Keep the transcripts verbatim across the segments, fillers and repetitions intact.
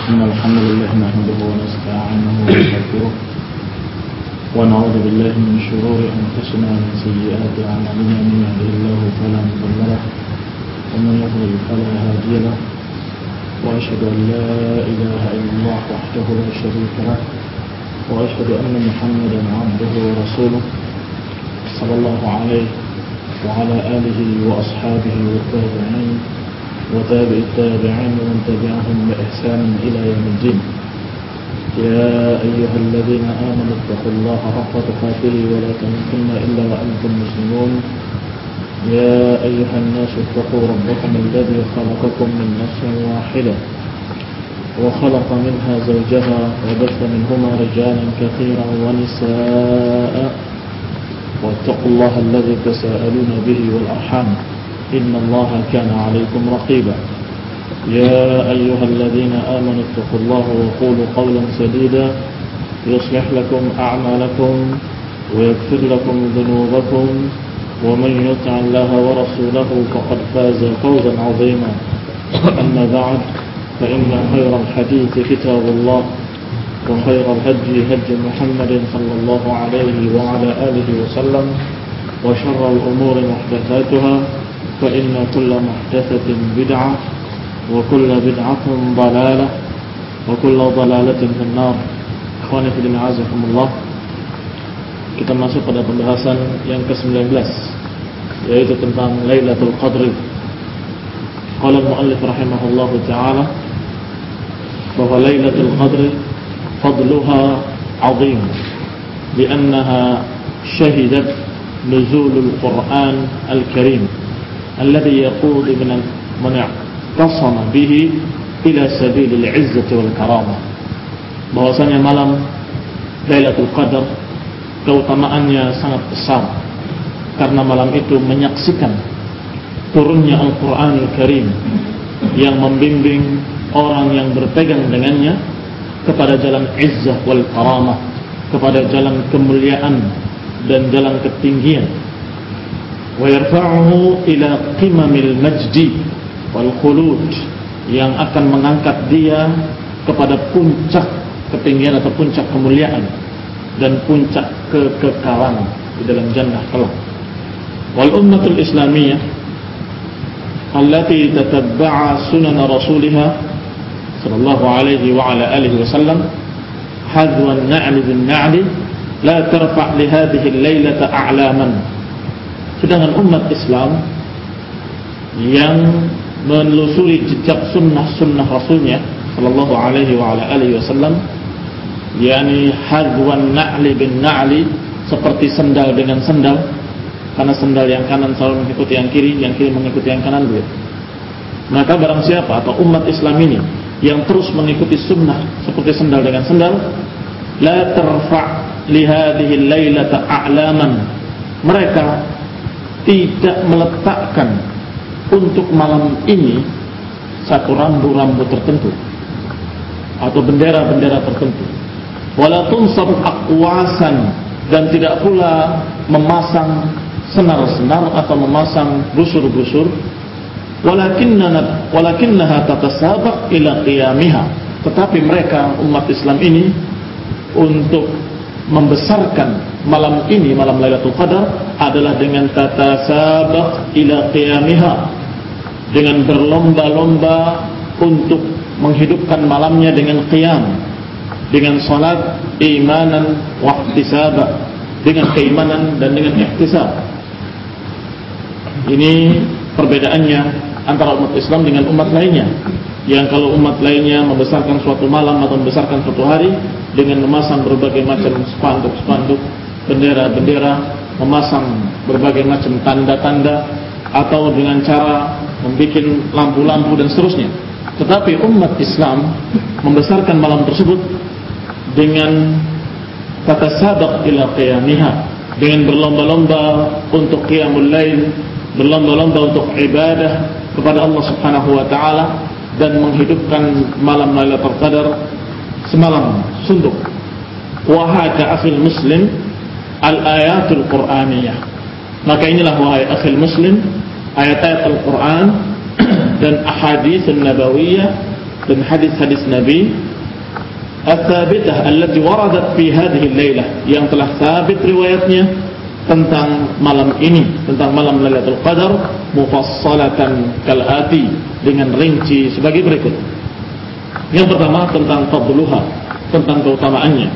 إن الحمد لله نحمده ونستعينه ونستغفره ونعوذ بالله من شرور أنفسنا ومن سيئات أعمالنا من يهده الله فلا مضل له ومن يضلل فلا هادي له وأشهد أن لا إله إلا الله وحده لا شريك له وأشهد أن محمدا عبده ورسوله صلى الله عليه وعلى آله وأصحابه والتابعين وتابع التابعين ومن تبعهم بإحسان إلى يوم الدين. يا أيها الذين آمنوا اتقوا الله حق تقاته ولا تموتن إلا وأنتم مسلمون. يا أيها الناس اتقوا ربكم الذي خلقكم من نفس واحدة وخلق منها زوجها وبث منهما رجالا كثيرا ونساء واتقوا الله الذي تساءلون به والأرحام إن الله كان عليكم رقيبا. يا أيها الذين آمنوا اتقوا الله وقولوا قولا سديدا يصلح لكم أعمالكم ويغفر لكم ذنوبكم ومن يطع الله ورسوله فقد فاز فوزا عظيما. أما بعد فإن خير الحديث كتاب الله وخير الهدي هدي محمد صلى الله عليه وعلى آله وسلم وشر الأمور محدثاتها فإن كل محدثة بدعة وكل بدعة ضلالة وكل ضلالة في النار. Ikhwani fi din azakumullah. Kita masuk pada pembahasan yang ke sembilan belas, yaitu tentang Lailatul Qadr. Qala al-muallif rahimahullah ta'ala bahwa Lailatul Qadr fadluha 'azim li'annaha syahidat nuzulul Qur'an al-Karim alladhi yaqud min man i'tasama bihi ila sabilil 'izzati wal karamah. Bahwasanya malam Lailatul Qadar keutamaannya sangat besar karena malam itu menyaksikan turunnya Al-Qur'an Al-Karim yang membimbing orang yang berpegang dengannya kepada jalan izzah wal karamah, kepada jalan kemuliaan dan jalan ketinggian. Wa yarfa'uhu ila qimamil majdi wal khulud, yang akan mengangkat dia kepada puncak ketinggian atau puncak kemuliaan dan puncak kekekalan di dalam jannah kelak. Wal ummatul islamiyah allati tatabba'a sunan rasulha sallallahu alaihi wa ala alihi wasallam hadwa an-na'li bin-na'li la tarfa' li hadhihi al-lailata a'laman. Sedangkan umat Islam yang menelusuri jejak sunnah-sunnah Rasulnya sallallahu alaihi wa ala alihi wasallam, yakni hadwan na'li bin na'li, seperti sendal dengan sendal, karena sendal yang kanan selalu mengikuti yang kiri, yang kiri mengikuti yang kanan dulu. Maka barang siapa atau umat Islam ini yang terus mengikuti sunnah seperti sendal dengan sendal, la tarfa' li hadhihi al-lailata a'laman, mereka tidak meletakkan untuk malam ini satu rambu-rambu tertentu atau bendera-bendera tertentu. Wala tunsab aqwasan, dan tidak pula memasang senar-senar atau memasang busur-busur. Walakinna walakinnaha tatasabaq ila qiyamiha, tetapi mereka umat Islam ini untuk membesarkan malam ini, malam Lailatul Qadar, adalah dengan tatasabaq ila qiyamiha, dengan berlomba-lomba untuk menghidupkan malamnya dengan qiyam, dengan salat imanan wa ihtisaba, dengan keimanan dan dengan ihtisab. Ini perbedaannya antara umat Islam dengan umat lainnya, yang kalau umat lainnya membesarkan suatu malam atau membesarkan suatu hari dengan memasang berbagai macam spanduk-spanduk, bendera-bendera, memasang berbagai macam tanda-tanda, atau dengan cara membuat lampu-lampu dan seterusnya. Tetapi umat Islam membesarkan malam tersebut dengan tatasabaq ila qiyamiha, dengan berlomba-lomba untuk qiyamul lail, berlomba-lomba untuk ibadah kepada Allah Subhanahu wa taala, dan menghidupkan malam Lailatul Qadar semalam suntuk. Wa hada akhil muslim al-ayatul qur'aniyah, maka inilah wahai akhil muslim ayat-ayat Al-Quran dan ahadits nabawiyah dan hadis-hadis Nabi al-thabitah allati waradat fi hadhihi al-lailah, yang telah sabit riwayatnya tentang malam ini, tentang malam Lailatul Qadar, mufassalatan kalati, dengan rinci sebagai berikut. Yang pertama tentang fadluha, tentang keutamaannya.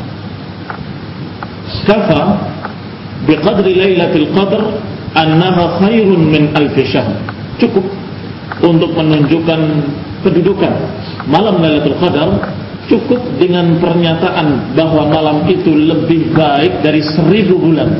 Kafa biqadri Lailatul Qadar annaha khairun min alfi syahr. Cukup untuk menunjukkan kedudukan malam Lailatul Qadar, cukup dengan pernyataan bahwa malam itu lebih baik dari seribu bulan.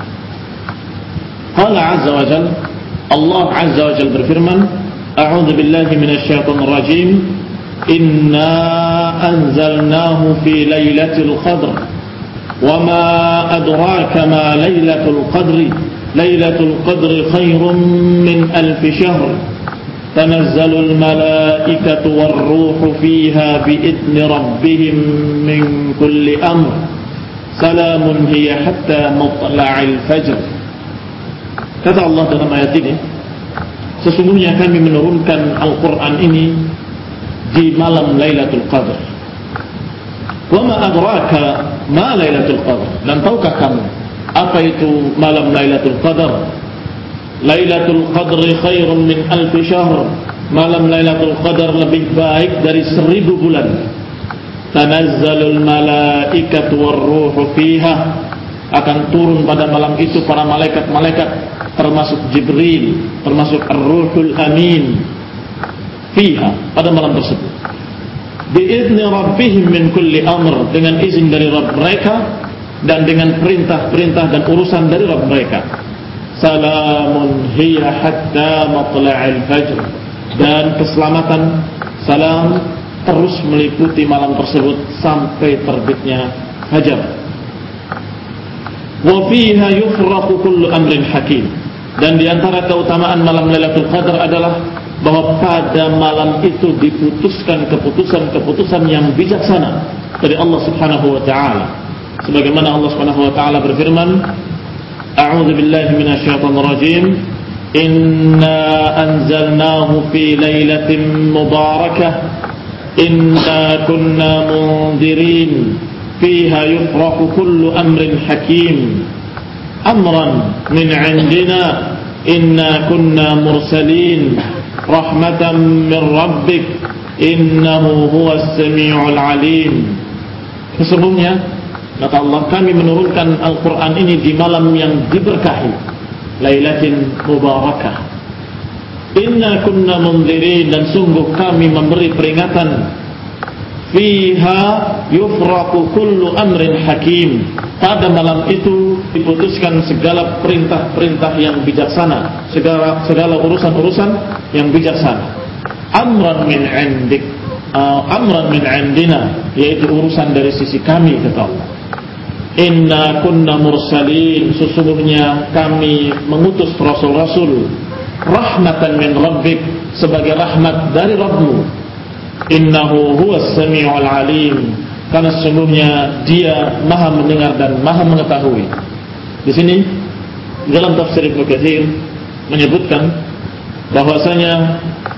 Qala azza wa jalla, Allah azza wa jalla berfirman, a'udzu billahi minasy syaithanir rajim, inna anzalnahu fi lailatul qadr wa ma adraka ma lailatul qadri lailatul qadri khairum min alfi syahr tanazzalul malaikatu warruhu fiha biidzni rabbihim min kulli amr salamun hiya hatta matla'il fajr. Kata Allah dalam ayat ini, sesungguhnya kami menurunkan Al-Quran ini di malam Lailatul Qadar. Wa ma adraka ma Lailatul Qadar, dan tahukah kamu apa itu malam Lailatul Qadar? Lailatul Qadri khairun min alfi syahr. Malam Lailatul Qadar lebih baik dari seribu bulan. Tanazzalul malaikatu warruhu fiha, akan turun pada malam itu para malaikat-malaikat, termasuk Jibril, termasuk Ar-Ruhul Amin, fiha, pada malam tersebut. Biizni rabbihim min kulli amr, dengan izin dari Rabb mereka dan dengan perintah-perintah dan urusan dari Rabb mereka. Salamun hiya hatta matla'il fajr, dan keselamatan, salam, terus meliputi malam tersebut sampai terbitnya fajar. Wa fiha yufraqu kullu amrin hakim, dan di antara keutamaan malam Lailatul Qadar adalah bahwa pada malam itu diputuskan keputusan-keputusan yang bijaksana dari Allah Subhanahu wa taala. Sebagaimana Allah Subhanahu wa taala berfirman, a'udzu billahi minasy syaithanir rajim, inna anzalnahu fi lailatin mubarakah inna kunna munzirin fiha yufraqu kullu amrin hakim amran min 'indina inna kunna mursalin rahmatan min rabbik innahu huwas sami'ul alim. Sesungguhnya, kata Allah, kami menurunkan Al-Quran ini di malam yang diberkahi, Lailatin Mubarakah. Inna kunna munzirin, dan sungguh kami memberi peringatan. Fiha yufraqu kullu amrin hakim, pada malam itu diputuskan segala perintah-perintah yang bijaksana, segala segala urusan-urusan yang bijaksana. Amran min 'indik, uh, amran min 'indina, yaitu urusan dari sisi kami, kata Allah. Inna kunna mursalin, sesungguhnya kami mengutus rasul-rasul, rahmatan min rabbik, sebagai rahmat dari Rabbmu. Innahu huwas sami'ul alim, karena sesungguhnya dia maha mendengar dan maha mengetahui. Di sini dalam tafsir Ibnu Katsir menyebutkan bahwasanya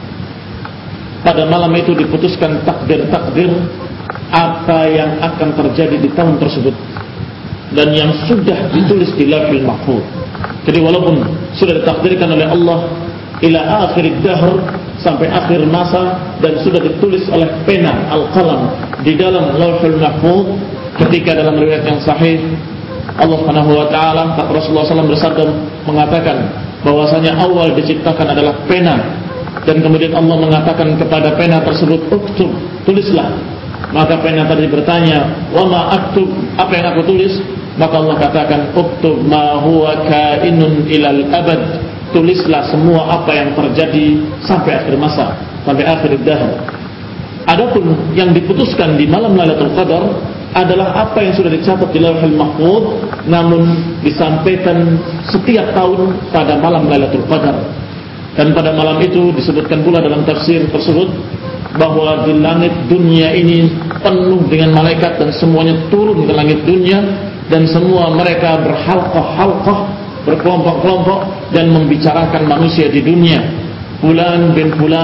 pada malam itu diputuskan takdir-takdir apa yang akan terjadi di tahun tersebut dan yang sudah ditulis di Lauhul Mahfuz. Jadi walaupun sudah ditakdirkan oleh Allah ila akhir dahr, sampai akhir masa, dan sudah ditulis oleh pena al-qalam di dalam Lauhul Mahfuz, ketika dalam riwayat yang sahih Allah Subhanahu wa taala, Rasulullah sallallahu alaihi wasallam bersabda mengatakan bahwasanya awal diciptakan adalah pena, dan kemudian Allah mengatakan kepada pena tersebut, uktub, tulislah. Maka pena tadi bertanya, wa ma aktub, apa yang aku tulis? Maka Allah katakan, uktub ma huwa kainun ilal abad, tulislah semua apa yang terjadi sampai akhir masa, sampai akhir dahr. Adapun yang diputuskan di malam Lailatul Qadar adalah apa yang sudah dicatat di Lauhul Mahfuz, namun disampaikan setiap tahun pada malam Lailatul Qadar. Dan pada malam itu disebutkan pula dalam tafsir tersebut bahwa di langit dunia ini penuh dengan malaikat, dan semuanya turun ke langit dunia, dan semua mereka berhalqah-halqah, berkelompok-kelompok, dan membicarakan manusia di dunia. Fulan bin Fulan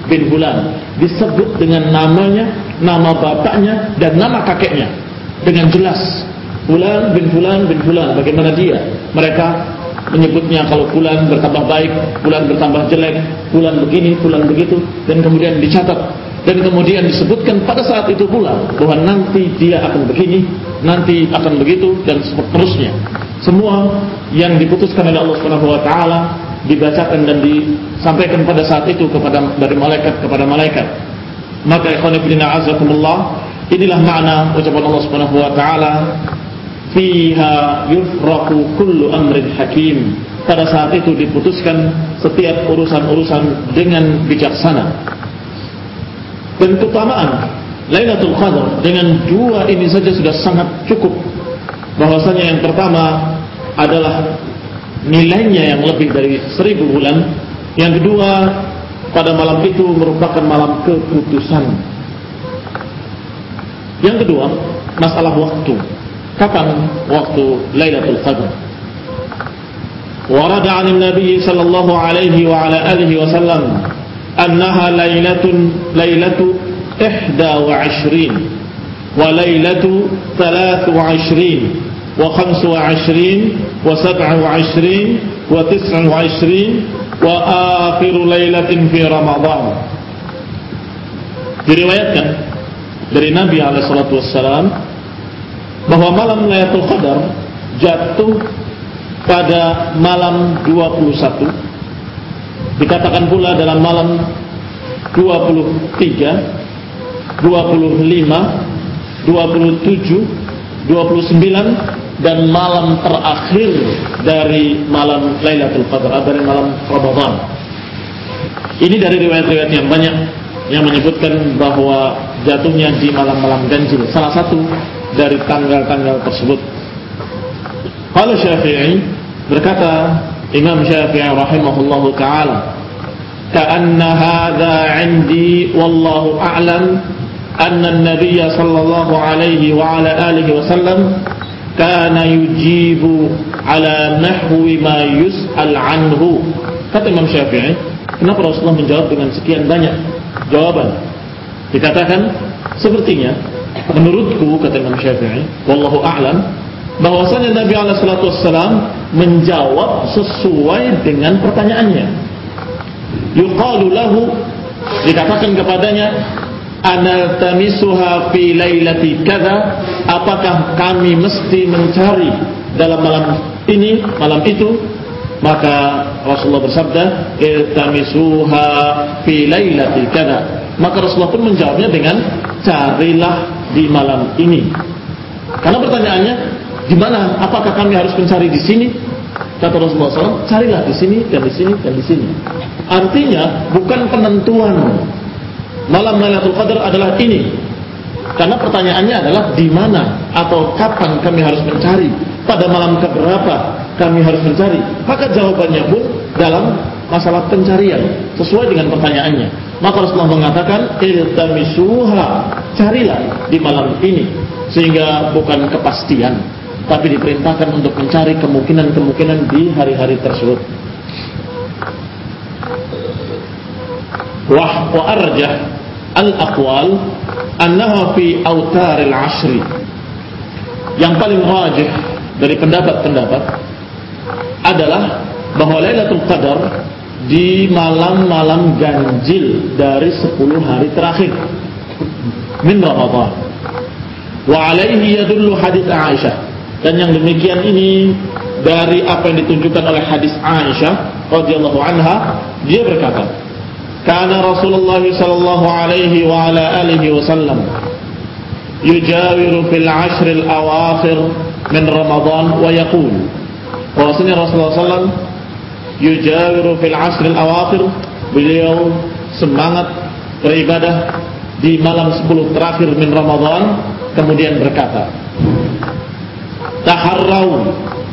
bin fulan, disebut dengan namanya, nama bapaknya dan nama kakeknya dengan jelas. Fulan bin fulan bin fulan, bagaimana dia? Mereka menyebutnya kalau fulan bertambah baik, fulan bertambah jelek, fulan begini, fulan begitu, dan kemudian dicatat. Dan kemudian disebutkan pada saat itu pula bahwa nanti dia akan begini, nanti akan begitu, dan seterusnya. Semua yang diputuskan oleh Allah Subhanahu wa taala dibacakan dan disampaikan pada saat itu kepada dari malaikat kepada malaikat. Maka ikhwan fillah azakumullah, inilah makna ucapan Allah Subhanahu wa taala, fiha yufraqu kullu amrin hakim. Pada saat itu diputuskan setiap urusan-urusan dengan bijaksana. Dan keutamaan Lailatul Qadar dengan dua ini saja sudah sangat cukup. Bahwasanya yang pertama adalah nilainya yang lebih dari seribu bulan. Yang kedua, pada malam itu merupakan malam keputusan. Yang kedua, masalah waktu. Kapan waktu Lailatul Qadar? Warada 'an Nabi sallallahu alaihi wa ala alihi wasallam annaha lailatun lailatu ihda wa ishrin wa lailatu thalatha wa ishrin wa khamsa wa ishrin wa sab'a wa ishrin wa tis'a wa ishrin wa akhiru lailatin fi Ramadan. Diriwayatkan dari Nabi alaihi salatu wassalam bahwa malam Lailatul Qadar jatuh pada malam dua puluh satu. Dikatakan pula dalam malam dua puluh tiga, dua puluh lima, dua puluh tujuh, dua puluh sembilan, dan malam terakhir dari malam Lailatul Qadar, dari malam Ramadan. Ini dari riwayat-riwayat yang banyak yang menyebutkan bahwa jatuhnya di malam-malam ganjil, salah satu dari tanggal-tanggal tersebut. Qala Syafi'i, berkata Imam Syafi'i rahimahullahu ta'ala, ka'anna hadha 'indi wallahu a'lam anna an-nabiy sallallahu alaihi wa ala alihi wasallam kana yujibu ala nahwi ma yus'al anhu. Kata Imam Syafi'i, kenapa Rasulullah menjawab dengan sekian banyak jawaban? Dikatakan sepertinya, menurutku, kata Imam Syafi'i, wallahu a'lam, bahwasanya Nabi alaihi salatu wassalam menjawab sesuai dengan pertanyaannya. Yuqalu lahu, dikatakan kepadanya, analtamisuha fi lailati kadza, apakah kami mesti mencari dalam malam ini, malam itu? Maka Rasulullah bersabda, iltamisuha fi lailati kadza. Maka Rasulullah pun menjawabnya dengan carilah di malam ini. Karena pertanyaannya, di mana? Apakah kami harus mencari di sini? Kata Rasulullah shallallahu alaihi wasallam, carilah di sini dan di sini dan di sini. Artinya bukan penentuan malam Lailatul Qadar adalah ini. Karena pertanyaannya adalah di mana atau kapan kami harus mencari, pada malam keberapa kami harus mencari. Maka jawabannya pun dalam masalah pencarian sesuai dengan pertanyaannya. Maka Rasulullah mengatakan, iltamisuha, carilah di malam ini. Sehingga bukan kepastian, tapi diperintahkan untuk mencari kemungkinan-kemungkinan di hari-hari tersebut. Wa wa arjah al-aqwal annaha fi autaril ashri. Yang paling rajih dari pendapat-pendapat adalah bahwa Lailatul Qadar di malam-malam ganjil dari sepuluh hari terakhir min Ramadan. Wa alaihi yadullu hadits Aisyah, dan yang demikian ini dari apa yang ditunjukkan oleh hadis Aisyah radhiyallahu anha. Dia berkata, kana Rasulullah sallallahu alaihi wa ala alihi wasallam yujawiru fil ashr al awakhir min Ramadan wa yaqul, bahwasanya Rasulullah sallallahu alaihi wasallam yujawiru fil ashr al awakhir, beliau semangat beribadah di malam sepuluh terakhir min Ramadan, kemudian berkata, taharrau,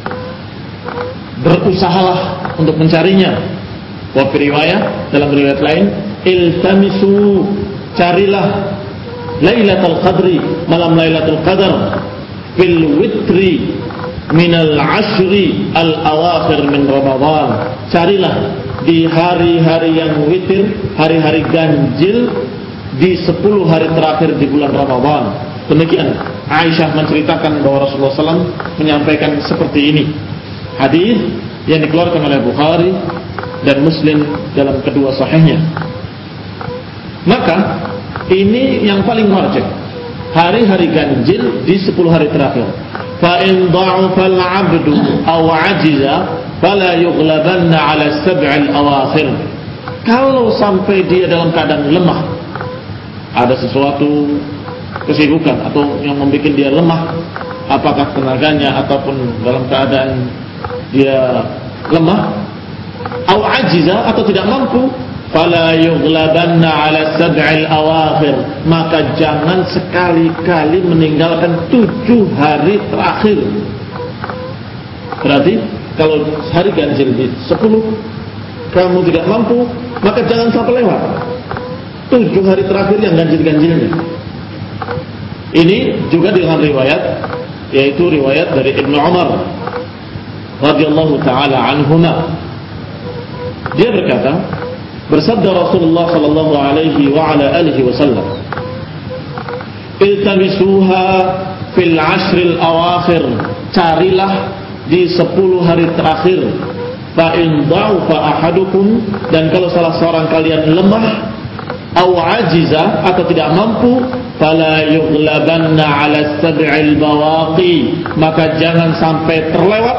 berusahalah untuk mencarinya. Wa fi riwayat, dalam riwayat lain, iltamisu, carilah Lailatul Qadri, malam Lailatul Qadar, fil witri, minal ashri al-awakhir min Ramadan. Carilah di hari-hari yang witir, hari-hari ganjil di sepuluh hari terakhir di bulan Ramadan. Demikian Aisyah menceritakan bahwa Rasulullah shallallahu alaihi wasallam menyampaikan seperti ini. Hadis yang dikeluarkan oleh Bukhari dan Muslim dalam kedua sahihnya. Maka ini yang paling wajib, hari-hari ganjil di sepuluh hari terakhir. Fa in dha'afa al-'abdu aw 'ajiza fala yughlabanna 'ala as-sab'il awakhir. Kalau sampai dia dalam keadaan lemah, ada sesuatu kesibukan atau yang membuat dia lemah, apakah tenaganya ataupun dalam keadaan dia lemah, aw 'ajiza atau tidak mampu, fala yughlabanna 'ala sab'il awakhir, maka jangan sekali-kali meninggalkan tujuh hari terakhir. Berarti kalau hari ganjil di sepuluh kamu tidak mampu, maka jangan sampai lewat tujuh hari terakhir yang ganjil-ganjilnya. Ini juga dengan riwayat, yaitu riwayat dari Ibnu Umar radhiyallahu taala anhuma. Dia berkata, bersabda Rasulullah sallallahu alaihi wa ala alihi wasallam, iltamisuha fil ashril awakhir, carilah di sepuluh hari terakhir. Fa in dha'afa ahadukum, dan kalau salah seorang kalian lemah, aw ajiza atau tidak mampu, fala yughlabanna 'ala sab'il bawaqi, maka jangan sampai terlewat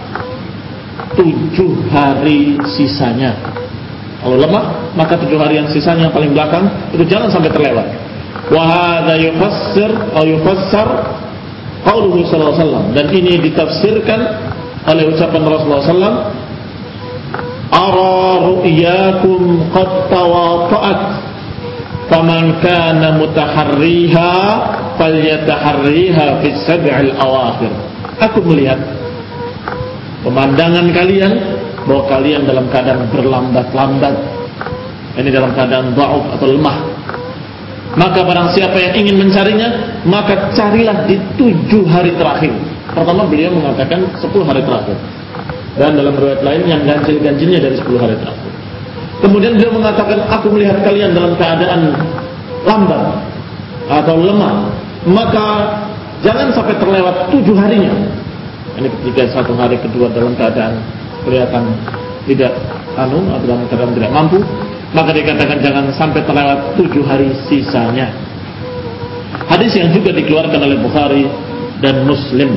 tujuh hari sisanya. Kalau lemah, maka tujuh hari yang sisanya yang paling belakang itu jangan sampai terlewat. Wa hadza yufassir atau yufassar qauluhu sallallahu alaihi wasallam, dan ini ditafsirkan oleh ucapan Rasulullah sallallahu alaihi wasallam, ara ru'yakum qad tawata'at faman kana mutaharriha falyataharriha fis sab'il awakhir. Aku melihat pemandangan kalian bahwa kalian dalam keadaan berlambat-lambat, ini dalam keadaan dha'uf atau lemah. Maka barang siapa yang ingin mencarinya, maka carilah di tujuh hari terakhir. Pertama beliau mengatakan sepuluh hari terakhir, dan dalam riwayat lain yang ganjil-ganjilnya dari sepuluh hari terakhir. Kemudian beliau mengatakan, aku melihat kalian dalam keadaan lambat atau lemah, maka jangan sampai terlewat tujuh harinya. Ini ketiga, satu hari kedua dalam keadaan kelihatan tidak anu atau dalam keadaan tidak mampu, maka dikatakan jangan sampai terlewat tujuh hari sisanya. Hadis yang juga dikeluarkan oleh Bukhari dan Muslim.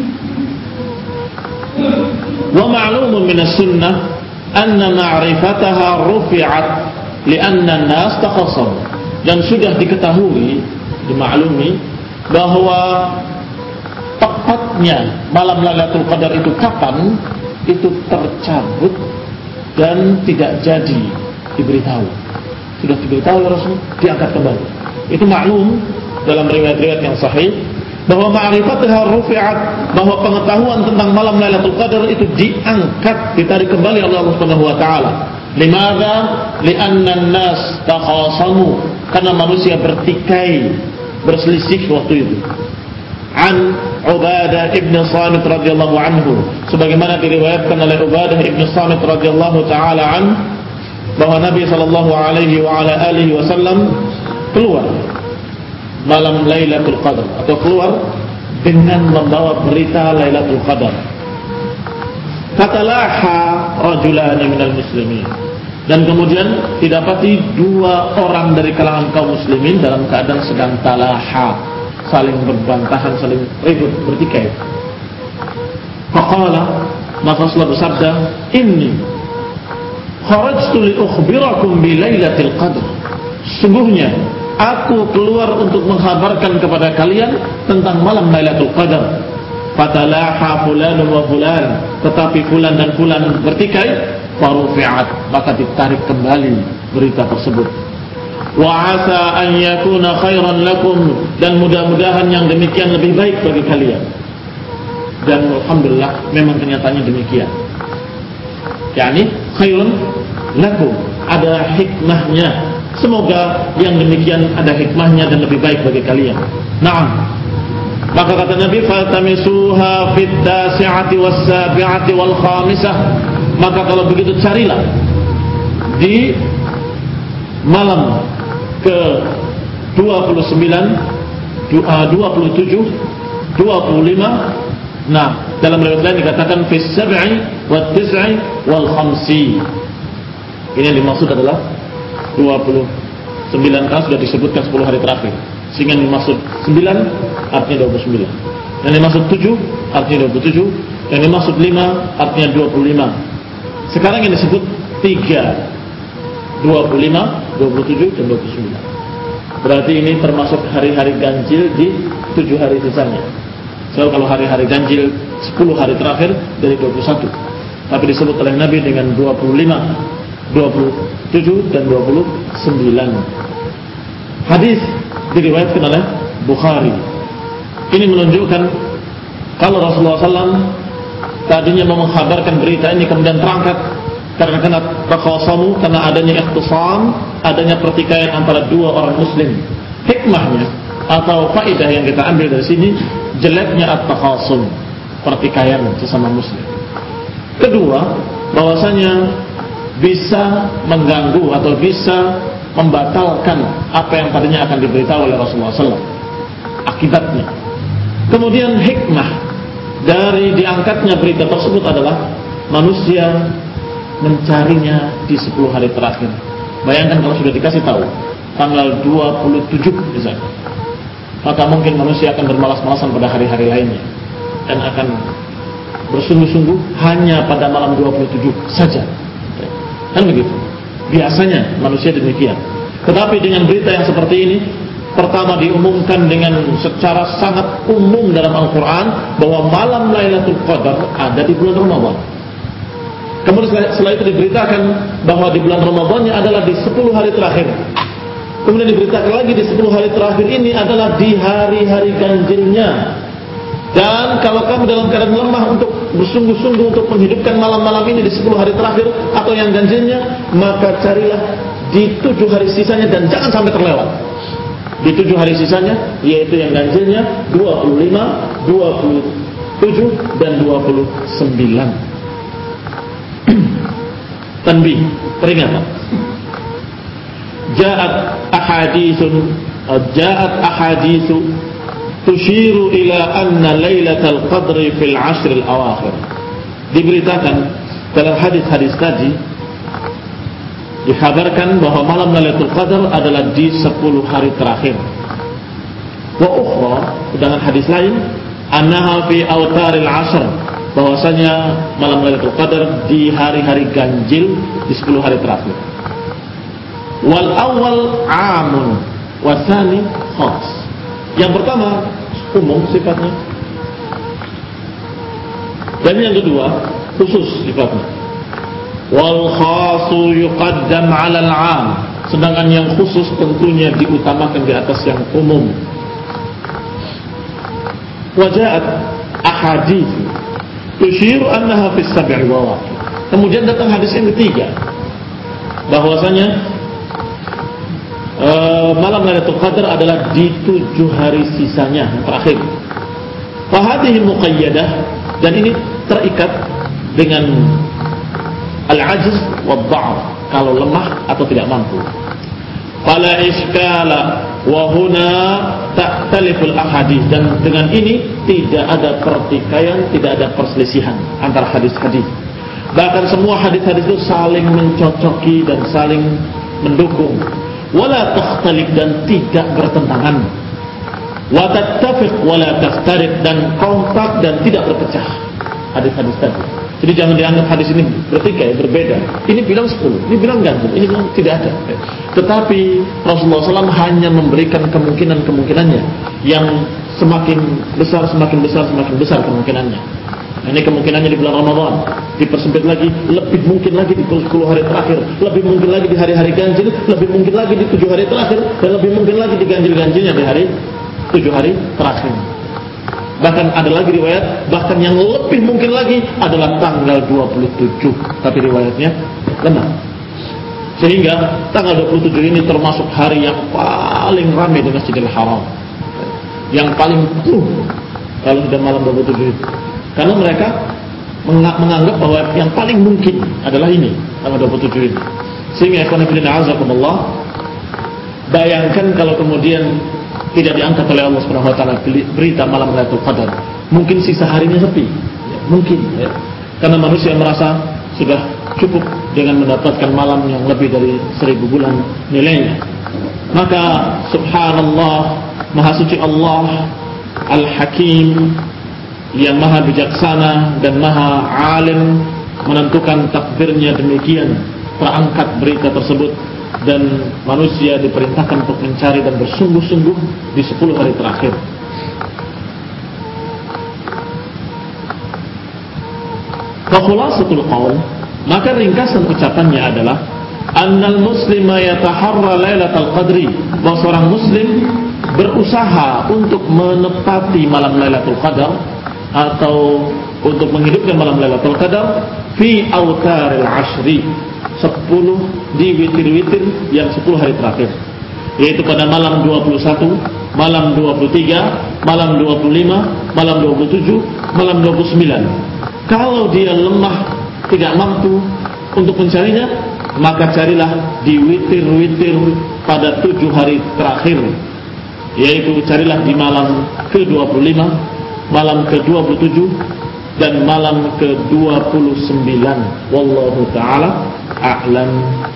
Wa ma'lumun min as-sunnah anna ma'rifataha rufi'at li'anna an-nas taqassam, dan sudah diketahui, dimaklumi bahwa tepatnya malam Lailatul Qadar itu kapan, itu tercabut dan tidak jadi diberitahu. Sudah diberitahu oleh Rasul, diangkat kembali. Itu maklum dalam riwayat-riwayat yang sahih bahwa ma'rifatha rufi'at, bahwa pengetahuan tentang malam Lailatul Qadar itu diangkat, ditarik kembali oleh Allah Subhanahu wa taala. Limadza? Li'anna an-nas takhasamu, karena manusia bertikai, berselisih waktu itu. An Ubadah ibn Samit radhiyallahu anhu, sebagaimana diriwayatkan oleh Ubadah ibn Samit radhiyallahu taala an, bahwa Nabi sallallahu alaihi wa ala alihi wasallam keluar malam Lailatul Qadar, atau keluar dengan membawa berita Lailatul Qadar. Fatalaha rajulani minal muslimin, dan kemudian didapati dua orang dari kalangan kaum muslimin dalam keadaan sedang talaha, saling berbantahan, saling ribut, bertikai. Faqala, maka Rasulullah bersabda, inni kharajtu li ukhbirakum bi Lailatul Qadar, sungguhnya aku keluar untuk menghabarkan kepada kalian tentang malam Lailatul Qadar. Fatalaha fulanun wa fulan, tetapi fulan dan fulan bertikai, farufi'at, maka ditarik kembali berita tersebut. Wa asa an yakuna khairan lakum, dan mudah-mudahan yang demikian lebih baik bagi kalian. Dan alhamdulillah memang kenyataannya demikian. yakni khairun lakum, ada hikmahnya. Semoga yang demikian ada hikmahnya dan lebih baik bagi kalian. Naam. Maka kata Nabi, "Fatamisuha fit tasi'ati was sabi'ati wal khamisah." Maka kalau begitu carilah di malam ke dua puluh sembilan, dua puluh tujuh, dua puluh lima. Nah, dalam riwayat lain dikatakan fis sab'i wat tis'i wal khamsi. Ini yang dimaksud adalah dua puluh sembilan, kan sudah disebutkan sepuluh hari terakhir. Sehingga yang dimaksud sembilan artinya dua puluh sembilan. Yang dimaksud tujuh artinya dua puluh tujuh. Yang dimaksud lima artinya dua puluh lima. Sekarang yang disebut tiga, dua puluh lima, dua puluh tujuh, dan dua puluh sembilan. Berarti ini termasuk hari-hari ganjil di tujuh hari sisanya. So kalau hari-hari ganjil sepuluh hari terakhir dari dua puluh satu. Tapi disebut oleh Nabi dengan dua puluh lima, dua puluh tujuh, dan dua puluh sembilan. Hadis diriwayatkan oleh Bukhari. Ini menunjukkan kalau Rasulullah shallallahu alaihi wasallam tadinya mau mengkhabarkan berita ini kemudian terangkat karena kena takhasamu, karena adanya ikhtisam, adanya pertikaian antara dua orang muslim. Hikmahnya atau faedah yang kita ambil dari sini, jeleknya at-takhasum, pertikaian sesama muslim. Kedua, bahwasanya bisa mengganggu atau bisa membatalkan apa yang tadinya akan diberitahu oleh Rasulullah shallallahu alaihi wasallam akibatnya. Kemudian hikmah dari diangkatnya berita tersebut adalah manusia mencarinya di sepuluh hari terakhir. Bayangkan kalau sudah dikasih tahu tanggal dua puluh tujuh misalnya, maka mungkin manusia akan bermalas-malasan pada hari-hari lainnya dan akan bersungguh-sungguh hanya pada malam dua puluh tujuh saja. Kan begitu. Biasanya manusia demikian. Tetapi dengan berita yang seperti ini, pertama diumumkan dengan secara sangat umum dalam Al-Quran bahwa malam Lailatul Qadar ada di bulan Ramadan. Kemudian setelah itu diberitakan bahwa di bulan Ramadannya adalah di sepuluh hari terakhir. Kemudian diberitakan lagi di sepuluh hari terakhir ini adalah di hari-hari ganjilnya. Dan kalau kamu dalam keadaan lemah untuk bersungguh-sungguh untuk menghidupkan malam-malam ini di sepuluh hari terakhir atau yang ganjilnya, maka carilah di tujuh hari sisanya dan jangan sampai terlewat. Di tujuh hari sisanya, yaitu yang ganjilnya dua puluh lima, dua puluh tujuh, dan dua puluh sembilan. Tanbih, peringatan. Ja'at ahaditsun Ja'at ahaditsu tushiru ila anna lailatul qadri fil ashr al awakhir. Diberitakan dalam hadis-hadis tadi dikhabarkan bahwa malam Lailatul Qadar adalah di sepuluh hari terakhir. Wa ukhra, dengan hadis lain, annaha fi awtaril ashr, bahwasanya malam Lailatul Qadar di hari-hari ganjil di sepuluh hari terakhir. Wal awal amun wa tsani khas. Yang pertama umum sifatnya, dan yang kedua khusus sifatnya. Wal khasu yuqaddam 'ala al-'am, sedangkan yang khusus tentunya diutamakan di atas yang umum. Waja'at ahadits tushiru annaha fi sab'i wawaqi. Kemudian datang hadis yang ketiga bahwasanya Uh, malam Lailatul Qadar adalah di tujuh hari sisanya yang terakhir. Fahadihi muqayyadah, dan ini terikat dengan al-ajz wa dha'f, kalau lemah atau tidak mampu. Fala iskala wa huna ta'taliful ahadits, dan dengan ini tidak ada pertikaian, tidak ada perselisihan antara hadis-hadis. Bahkan semua hadis-hadis itu saling mencocoki dan saling mendukung. Wala takhtalif, dan tidak bertentangan. Wa tattafiq wala taftariq, dan kompak dan tidak berpecah. Hadis-hadis tadi. Jadi jangan dianggap hadis ini bertikai, berbeda. Ini bilang sepuluh, ini bilang ganjil, ini bilang tidak ada. Tetapi Rasulullah shallallahu alaihi wasallam hanya memberikan kemungkinan-kemungkinannya yang semakin besar, semakin besar, semakin besar kemungkinannya. Ini kemungkinannya di bulan Ramadan, dipersempit lagi, lebih mungkin lagi di sepuluh hari terakhir, lebih mungkin lagi di hari-hari ganjil, lebih mungkin lagi di tujuh hari terakhir, dan lebih mungkin lagi di ganjil-ganjilnya di hari tujuh hari terakhir. Bahkan ada lagi riwayat, bahkan yang lebih mungkin lagi adalah tanggal dua puluh tujuh, tapi riwayatnya lemah. Sehingga tanggal dua puluh tujuh ini termasuk hari yang paling ramai di Masjidil Haram. yang paling penuh kalau sudah malam dua puluh tujuh itu. Karena mereka menganggap bahwa yang paling mungkin adalah ini, tanggal dua puluh tujuh ini. Sehingga ikhwan fillah azakumullah, bayangkan kalau kemudian tidak diangkat oleh Allah Subhanahu wa taala berita malam Lailatul Qadar, mungkin sisa harinya sepi. Ya, mungkin ya. Karena manusia merasa sudah cukup dengan mendapatkan malam yang lebih dari seribu bulan nilainya. Maka subhanallah, maha suci Allah Al-Hakim yang maha bijaksana dan maha alim menentukan takdirnya demikian, terangkat berita tersebut dan manusia diperintahkan untuk mencari dan bersungguh-sungguh di sepuluh hari terakhir. Fa khulasatul qaul, maka ringkasan ucapannya adalah annal muslima yataharra lailatul qadri, bahwa seorang muslim berusaha untuk menepati malam Lailatul Qadar atau untuk menghidupkan malam Lailatul Qadar fi autaril ashri, sepuluh di witir-witir yang sepuluh hari terakhir, yaitu pada malam dua puluh satu, malam dua puluh tiga, malam dua puluh lima, malam dua puluh tujuh, malam dua puluh sembilan. Kalau dia lemah, tidak mampu untuk mencarinya, maka carilah di witir-witir pada tujuh hari terakhir, yaitu carilah di malam ke dua puluh lima, malam ke dua puluh tujuh, dan malam ke dua puluh sembilan. Wallahu ta'ala a'lam.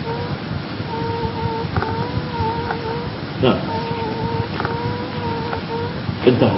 Nah, entah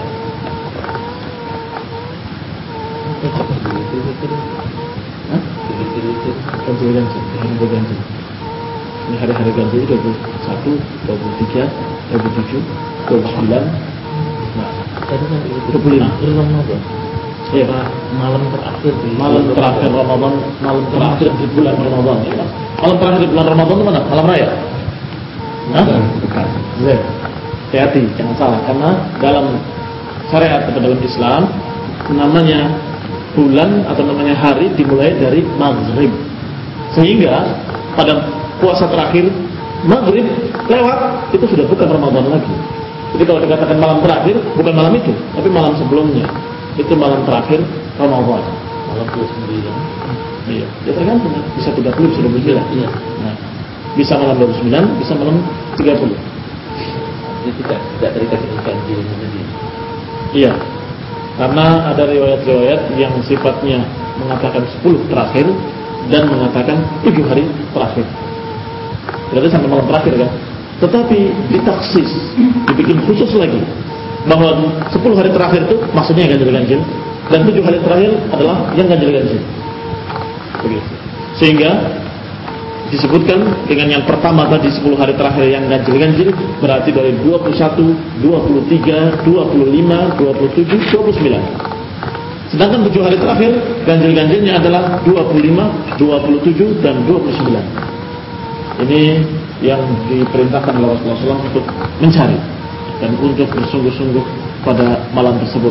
ganti-ganti, hari ganti. Ini hari-hari ganti dua puluh satu, dua puluh tiga, dua puluh tujuh, dua puluh sembilan. Nah, dua puluh lima Ramadan. Iya, malam terakhir di malam terakhir Ramadan, malam terakhir di bulan Ramadan. Malam terakhir di bulan Ramadan itu mana? Malam raya. Hah? Bukan. Zek. Hati-hati, jangan salah, karena dalam syariat atau dalam Islam namanya bulan atau namanya hari dimulai dari maghrib, sehingga pada puasa terakhir maghrib lewat itu sudah bukan Ramadan lagi. Jadi kalau dikatakan malam terakhir, bukan malam itu, tapi malam sebelumnya, itu malam terakhir Ramadan. Malam dua puluh sembilan. Iya, ya tergantung, bisa tiga puluh, bisa dua puluh sembilan. Iya. Nah, bisa malam dua puluh sembilan, bisa malam tiga puluh. Jadi tidak tidak terikat dengan ganjilnya tadi. Iya. Karena ada riwayat-riwayat yang sifatnya mengatakan sepuluh terakhir dan mengatakan tujuh hari terakhir. Berarti sampai malam terakhir kan? Tetapi ditaksis, dibikin khusus lagi, bahwa sepuluh hari terakhir itu maksudnya yang ganjil-ganjil, dan tujuh hari terakhir adalah yang ganjil-ganjil. Begitu. Sehingga disebutkan dengan yang pertama tadi sepuluh hari terakhir yang ganjil-ganjil, berarti dari dua puluh satu, dua puluh tiga, dua puluh lima, dua puluh tujuh, dua puluh sembilan. Sedangkan tujuh hari terakhir ganjil-ganjilnya adalah dua puluh lima, dua puluh tujuh, dan dua puluh sembilan. Ini yang diperintahkan oleh Rasulullah shallallahu alaihi wasallam untuk mencari dan untuk bersungguh-sungguh pada malam tersebut.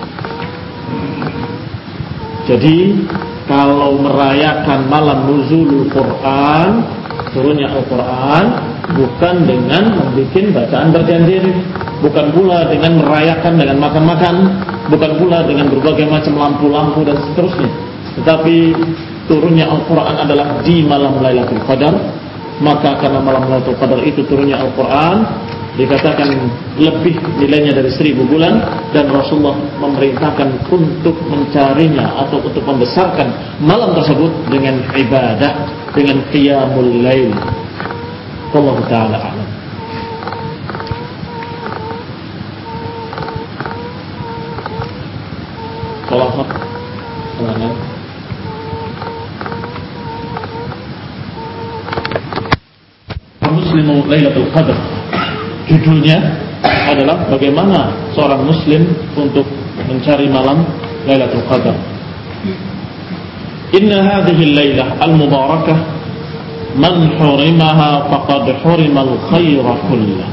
Jadi kalau merayakan malam nuzulul Quran, turunnya Al-Quran, bukan dengan membuat bacaan berjanjir, bukan pula dengan merayakan dengan makan-makan, bukan pula dengan berbagai macam lampu-lampu dan seterusnya, tetapi turunnya Al-Quran adalah di malam Lailatul Qadar. Maka karena malam Lailatul Qadar itu turunnya Al-Quran, dikatakan lebih nilainya dari seribu bulan, dan Rasulullah memerintahkan untuk mencarinya atau untuk membesarkan malam tersebut dengan ibadah, dengan qiyamul lail. Wallahu ta'ala a'lam. Salawat selanjutnya. Muslimu Lailatul Qadar, judulnya adalah bagaimana seorang muslim untuk mencari malam Lailatul Qadar. Inna hadhihi al-lailah al-mubarakah man hurimaha faqad hurimal khaira kullah.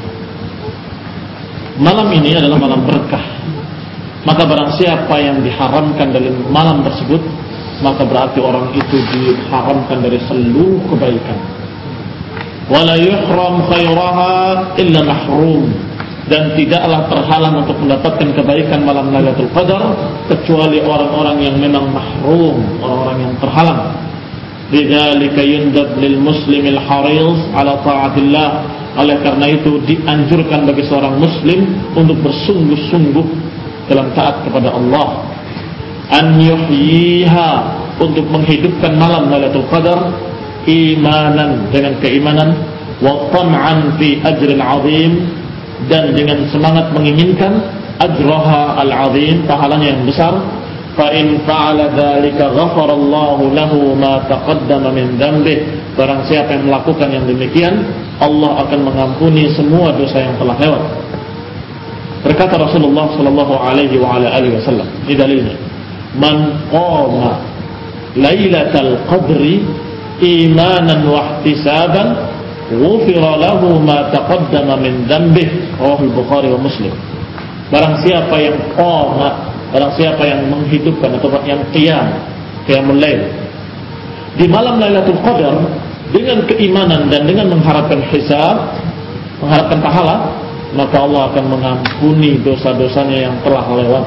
Malam ini adalah malam berkah, maka barang siapa yang diharamkan dari malam tersebut, maka berarti orang itu diharamkan dari seluruh kebaikan. Wala yuhram khairaha illa mahrum, dan tidaklah terhalang untuk mendapatkan kebaikan malam Lailatul Qadar kecuali orang-orang yang memang mahrum, orang-orang yang terhalang. Bidzalika yundab lil muslimil haris ala taatillah. Oleh karena itu dianjurkan bagi seorang muslim untuk bersungguh-sungguh dalam taat kepada Allah. An yuhyiha, untuk menghidupkan malam Lailatul Qadar imanan, dengan keimanan, wa tam'an fi ajrin 'azim, dan dengan semangat menginginkan ajraha al-'azim, pahalanya yang besar. Fa in fa'ala dzalika ghafarallahu lahu ma taqaddama min dzambih. Barang siapa yang melakukan yang demikian, Allah akan mengampuni semua dosa yang telah lewat. Berkata Rasulullah sallallahu alaihi wa ala alihi wasallam, ini dalilnya, man qama lailatal qadri imanan wa ihtisaban ghufira lahu ma taqaddama min dzambih. Rawahu Bukhari wa Muslim. Barang siapa yang qama, barang siapa yang menghidupkan atau yang qiyam, qiyamul lail di malam Lailatul Qadar dengan keimanan dan dengan mengharapkan hisab, mengharapkan pahala, maka Allah akan mengampuni dosa-dosanya yang telah lewat.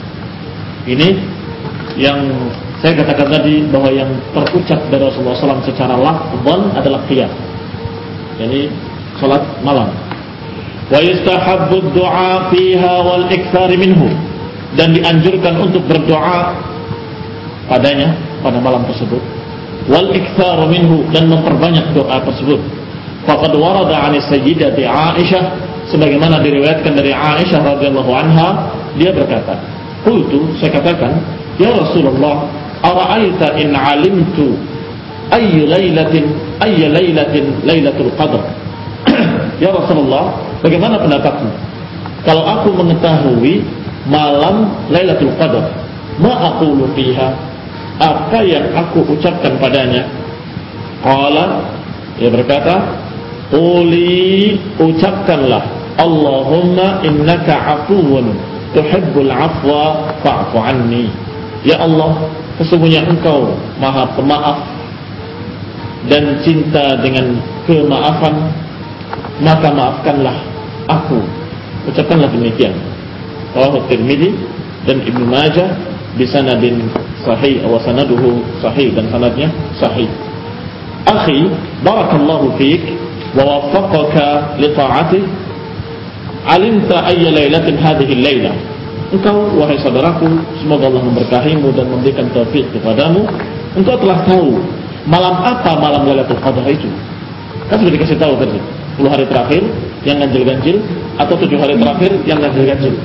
Ini yang saya katakan tadi, bahwa yang terucap dari Rasulullah shallallahu alaihi wasallam secara lafzan adalah qiyam, jadi salat malam. Wa yustahabbu ad-du'a fiha wal iktsar minhu, dan dianjurkan untuk berdoa padanya, pada malam tersebut. Wal iktsar minhu, dan memperbanyak doa tersebut. Faqad warada 'an sayyidati Aisyah, sebagaimana diriwayatkan dari Aisyah radhiyallahu anha, dia berkata, qultu, saya katakan, ya Rasulullah, ara'aita in 'alimtu ayy lailatin ayy lailatin lailatul qadr. Ya Rasulullah, bagaimana pendapatmu kalau aku mengetahui malam Lailatul Qadar, ma aqulu fiha, apa yang aku ucapkan padanya? Qala, dia berkata, quli, ucapkanlah, Allahumma innaka afuwun tuhibbul afwa fa'fu anni. Ya Allah, sesungguhnya engkau maha pemaaf dan cinta dengan kemaafan, maka maafkanlah aku. Ucapkanlah demikian. Rawahu Tirmidzi dan Ibnu Majah bisanadin sahih, wa sanaduhu sahih, dan sanadnya sahih. Akhi, barakallahu fiik wa waffaqaka li ta'ati. Alimta ayya lailatin hadhihi al-lailah. Engkau, wahai saudaraku, semoga Allah memberkahimu dan memberikan taufik kepadamu. Engkau telah tahu malam apa malam Lailatul Qadar itu. Kan sudah dikasih tahu tadi, sepuluh hari terakhir yang ganjil-ganjil, atau tujuh hari terakhir yang ganjil-ganjil.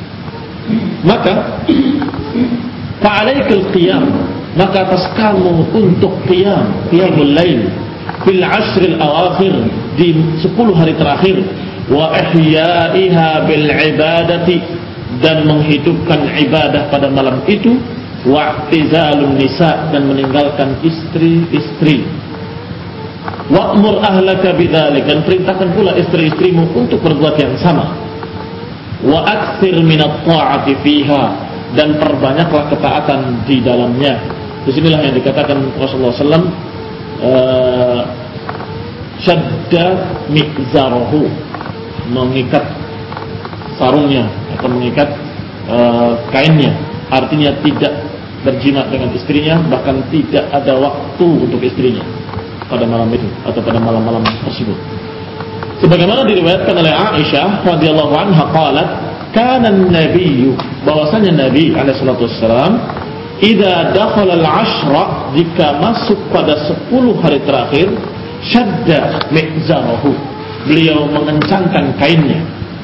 Maka fa'alaikal qiyam, maka atas kamu untuk qiyam, qiyamul lail fil ashril awakhir, di sepuluh hari terakhir, wa ihya'iha bil ibadati, dan menghidupkan ibadah pada malam itu, wa i'tizalun nisa, dan meninggalkan istri-istri, wa'mur ahlaka bidzalik, dan perintahkan pula istri-istrimu untuk berbuat yang sama, wa aktsir minat ta'ati fiha, dan perbanyaklah ketaatan di dalamnya. Disinilah yang dikatakan Rasulullah sallallahu alaihi wasallam, uh, syadda mi'zarahu, mengikat sarungnya atau mengikat uh, kainnya, artinya tidak berjima dengan istrinya, bahkan tidak ada waktu untuk istrinya pada malam itu atau pada malam-malam tersebut. Sebagaimana diriwayatkan oleh Aisyah radhiyallahu anha, qalat, kana an-nabiyyu, bahwasanya Nabi alaihi salatu wassalam, idza dakhala al-ashra, jika masuk pada sepuluh hari terakhir, syadda mi'zarahu, beliau mengencangkan kainnya.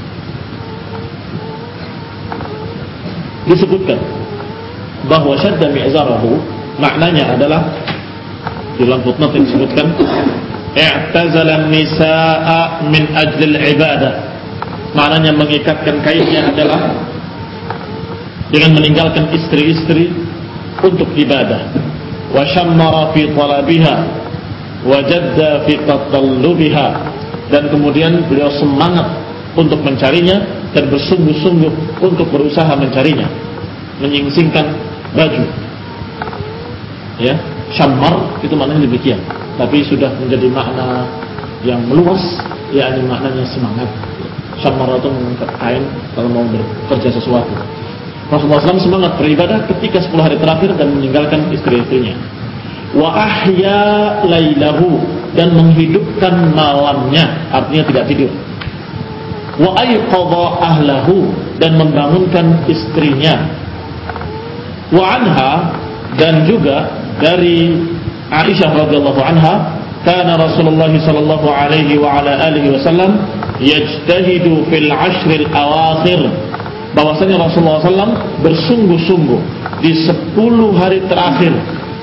Disebutkan bahwa syadda mi'zarahu maknanya adalah, di dalam footnote disebutkan, i'tazala an-nisaa min ajli al-ibadah. Maknanya mengikatkan kainnya adalah dengan meninggalkan istri-istri untuk ibadah. Wa syammara fi talabiha wa jadda fi tatallubiha, dan kemudian beliau semangat untuk mencarinya dan bersungguh-sungguh untuk berusaha mencarinya, menyingsingkan baju. Ya, syammar itu maknanya demikian, tapi sudah menjadi makna yang meluas, yakni maknanya semangat. Syammarah itu mengangkat kain kalau mau bekerja sesuatu. Rasulullah shallallahu alaihi wasallam semangat beribadah ketika sepuluh hari terakhir dan meninggalkan istri-istrinya. Wa ahya lailahu, dan menghidupkan malamnya, artinya tidak tidur. Wa ayqadha ahlahu, dan membangunkan istrinya. Wa anha, dan juga dari Aisyah radhiyallahu anha, kana Rasulullah sallallahu alaihi wa ala alihi wasallam yajtahidu fil ashril awakhir, bahwasanya Rasulullah shallallahu alaihi wasallam bersungguh-sungguh di sepuluh hari terakhir,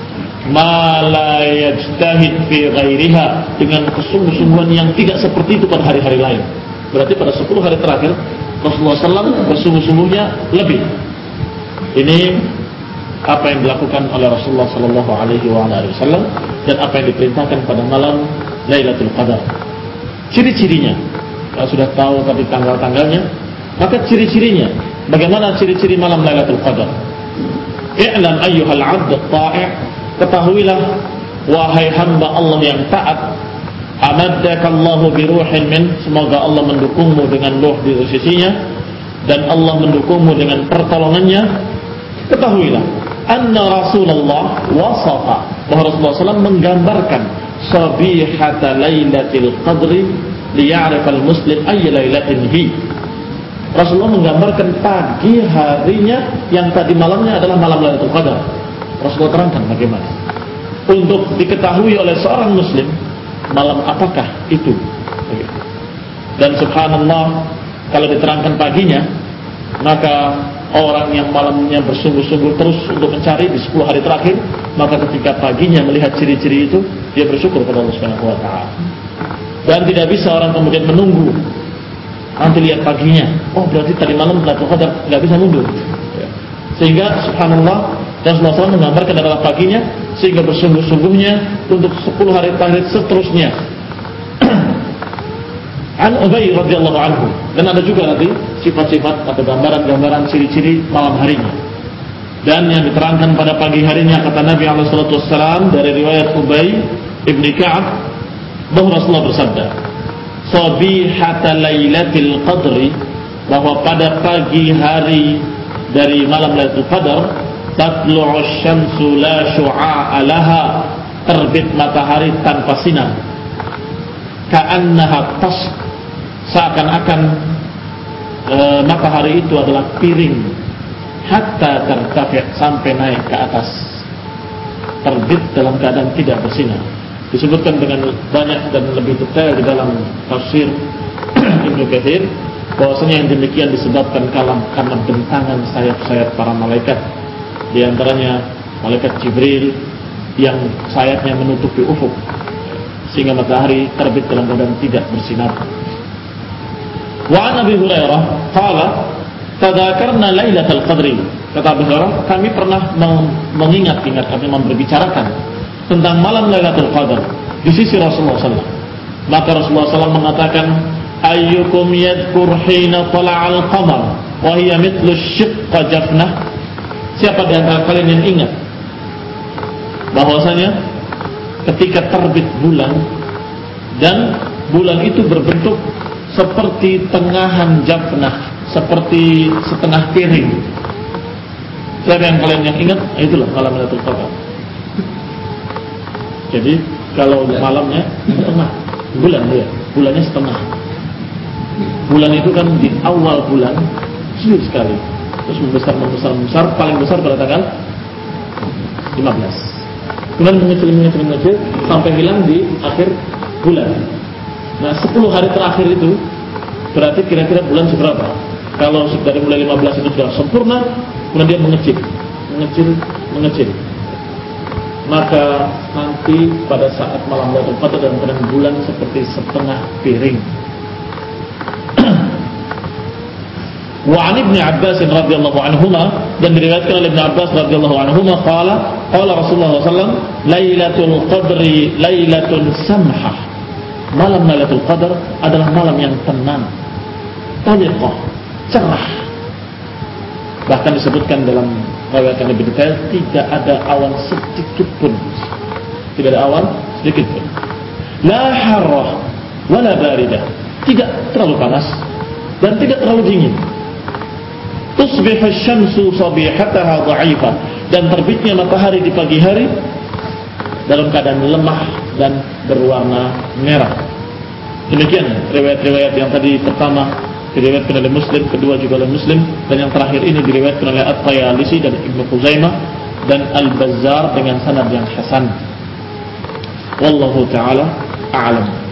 ma la yajtahid fi ghairiha, dengan kesungguh-sungguhan yang tidak seperti itu pada hari-hari lain. Berarti pada sepuluh hari terakhir Rasulullah shallallahu alaihi wasallam bersungguh-sungguhnya lebih. Ini apa yang dilakukan oleh Rasulullah sallallahu alaihi wasallam dan apa yang diperintahkan pada malam Lailatul Qadar. Ciri-cirinya, kalau sudah tahu tadi tanggal-tanggalnya, maka ciri-cirinya, bagaimana ciri-ciri malam Lailatul Qadar? I'lam ayyuhal 'abd at-ta'i', ketahuilah wahai hamba Allah yang taat, amaddakallahu bi ruhin min, semoga Allah mendukungmu dengan ruh di sisinya dan Allah mendukungmu dengan pertolongannya. Ketahuilah anna Rasulullah wasafa, bahwa Rasulullah shallallahu alaihi wasallam menggambarkan sabihata lailatul qadri liya'rifal muslim ayya lailatin hi. Rasulullah menggambarkan pagi harinya yang tadi malamnya adalah malam Lailatul Qadar. Rasulullah terangkan bagaimana untuk diketahui oleh seorang muslim malam apakah itu. Dan subhanallah, kalau diterangkan paginya, maka orang yang malamnya bersungguh-sungguh terus untuk mencari di sepuluh hari terakhir, maka ketika paginya melihat ciri-ciri itu, dia bersyukur kepada Allah Subhanahu wa taala. Dan tidak bisa orang kemudian menunggu nanti lihat paginya, oh berarti tadi malam Lailatul Qadar, tidak bisa mundur. Sehingga subhanallah, Rasulullah shallallahu alaihi wasallam menggambarkan adalah paginya, sehingga bersungguh-sungguhnya untuk sepuluh hari terakhir seterusnya. An Ubay radhiyallahu anhu, dan ada juga nanti sifat-sifat atau gambaran-gambaran ciri-ciri malam harinya. Dan yang diterangkan pada pagi harinya, kata Nabi alaihi salatu wassalam dari riwayat Ubay ibni Ka'ab, bahwa Rasulullah bersabda, sabihata lailatul qadri, bahwa pada pagi hari dari malam Lailatul Qadar, tatlu'u syamsu la syu'a'a laha, terbit matahari tanpa sinar, ka'annaha tas, seakan-akan e, matahari itu adalah piring, hatta tertafi', sampai naik ke atas, terbit dalam keadaan tidak bersinar. Disebutkan dengan banyak dan lebih detail di dalam tafsir Ibnu Katsir, bahwasanya yang demikian disebabkan kalam karena bentangan sayap-sayap para malaikat, di antaranya malaikat Jibril yang sayapnya menutupi ufuk, sehingga matahari terbit dalam keadaan tidak bersinar. Wa an Abi Hurairah qala tadzakarna lailatul qadri, kata Abu Hurairah, kami pernah mengingat-ingat, kami membicarakan tentang malam Lailatul Qadar di sisi Rasulullah sallallahu alaihi wasallam. Maka Rasulullah sallallahu alaihi wasallam mengatakan, ayyukum yadhkur hina tala'al qamar wa hiya mithlu shiqqa jafnah, siapa di antara kalian yang ingat bahwasanya ketika terbit bulan dan bulan itu berbentuk seperti tengahan jafnah, seperti setengah piring. Siapa yang kalian yang ingat? Itulah malam Lailatul Qadar. Jadi kalau malamnya setengah, bulan ya, bulannya setengah. Bulan itu kan di awal bulan kecil sekali, terus membesar membesar membesar, paling besar pada tanggal lima belas. Kemudian mengecil mengecil mengecil sampai hilang di akhir bulan. Nah, sepuluh hari terakhir itu berarti kira-kira bulan seberapa? Kalau dari mulai lima belas itu sudah sempurna, kemudian dia mengecil, mengecil, mengecil. Maka nanti pada saat malam Lailatul Qadar dalam keadaan bulan seperti setengah piring. Wa an Ibnu Abbas radhiyallahu anhuma, dan diriwayatkan oleh Ibnu Abbas radhiyallahu anhuma qala qala Rasulullah sallallahu alaihi wasallam, Lailatul Qadri lailatun samhah, malam Lailatul Qadar adalah malam yang tenang, taliqah, cerah. Bahkan disebutkan dalam riwayat yang lebih detail, tidak ada awan sedikit pun, tidak ada awan sedikit pun. La harrah wala baridah, tidak terlalu panas, dan tidak terlalu dingin. Tusbihu asy-syamsu sabihataha dha'ifah, dan terbitnya matahari di pagi hari dalam keadaan lemah dan berwarna merah. Demikian riwayat-riwayat yang tadi pertama diriwayatkan oleh Muslim, kedua juga oleh Muslim, dan yang terakhir ini diriwayatkan oleh At-Tayalisi dan Ibnu Khuzaimah dan Al-Bazzar dengan sanad yang hasan. Wallahu taala a'lam.